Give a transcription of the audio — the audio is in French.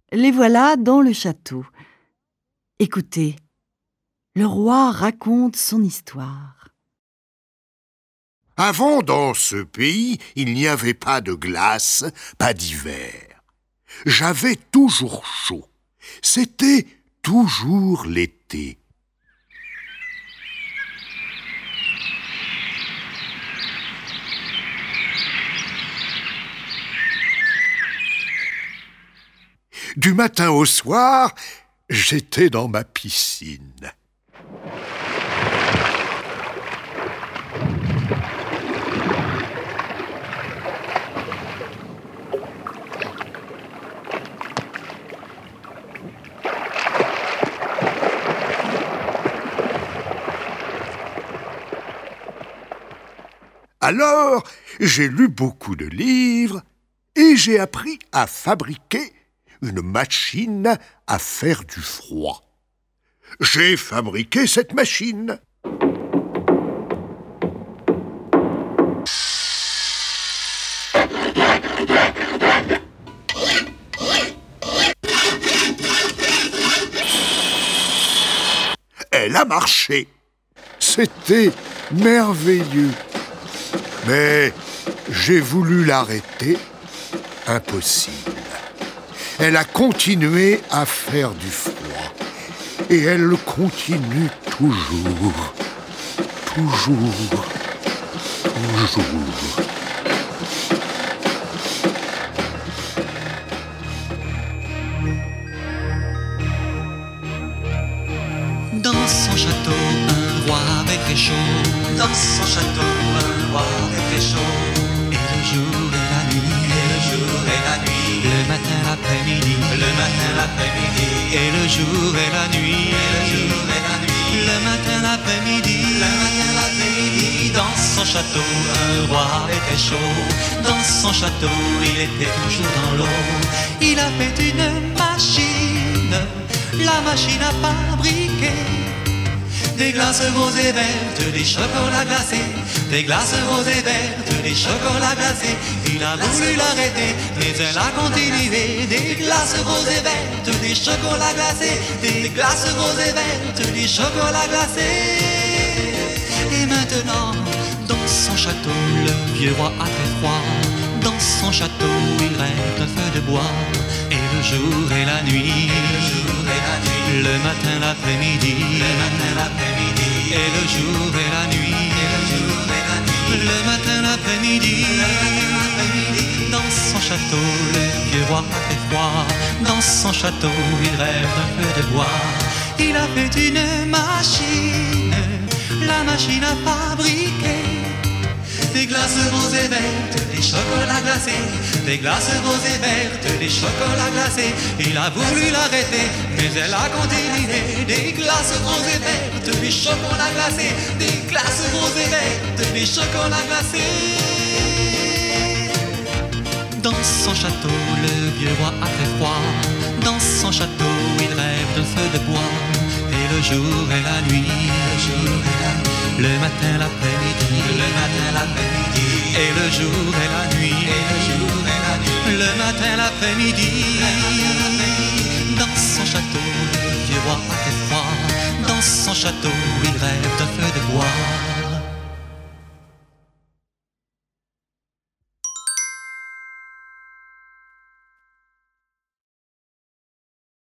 Les voilà dans le château. Écoutez, le roi raconte son histoire. Avant, dans ce pays, il n'y avait pas de glace, pas d'hiver. J'avais toujours chaud. C'était toujours l'été. Du matin au soir, j'étais dans ma piscine. Alors, j'ai lu beaucoup de livres et j'ai appris à fabriquer une machine à faire du froid. J'ai fabriqué cette machine. Elle a marché. C'était merveilleux. Mais j'ai voulu l'arrêter. Impossible. Elle a continué à faire du froid. Et elle le continue toujours. Toujours. Toujours. Dans son château, un roi avait très chaud. Dans son château, un roi avait très chaud. Et le jour et la nuit, et le jour et la nuit, le matin, l'après-midi, le matin, l'après-midi, et le jour et la nuit, et le jour et la nuit, le matin, l'après-midi, le matin, l'après-midi. Dans son château, un roi avait très chaud. Dans son château, il était toujours dans l'eau. Il a fait une machine, la machine à fabriquer des glaces roses et vertes, des chocolats glacés, des glaces roses et vertes, des chocolats glacés. Il a voulu l'arrêter, mais elle a continué. Des glaces roses et vertes, des chocolats glacés, des glaces roses et vertes, des chocolats glacés. Et maintenant, dans son château, le vieux roi a très froid. Dans son château, il rêve d'un feu de bois. Et le jour et la nuit, le matin, l'après-midi, le matin, l'après-midi, et le jour et la nuit, et le jour et la nuit, le matin, l'après-midi, dans son château, le vieux roi a fait froid. Dans son château, il rêve d'un feu de bois. Il a fait une machine, la machine à fabriquer des glaces roses et vertes, des chocolats glacés, des glaces roses et vertes, des chocolats glacés. Il a voulu l'arrêter, mais elle a continué. Des glaces roses et vertes, des chocolats glacés, des glaces roses et vertes, des chocolats glacés. Dans son château, le vieux roi a très froid. Dans son château, il rêve d'un feu de bois. Et le jour et la nuit, le jour et la nuit, le matin, l'après-midi, le matin, l'après-midi, et le jour et la nuit, et le jour et la nuit, le matin, l'après-midi.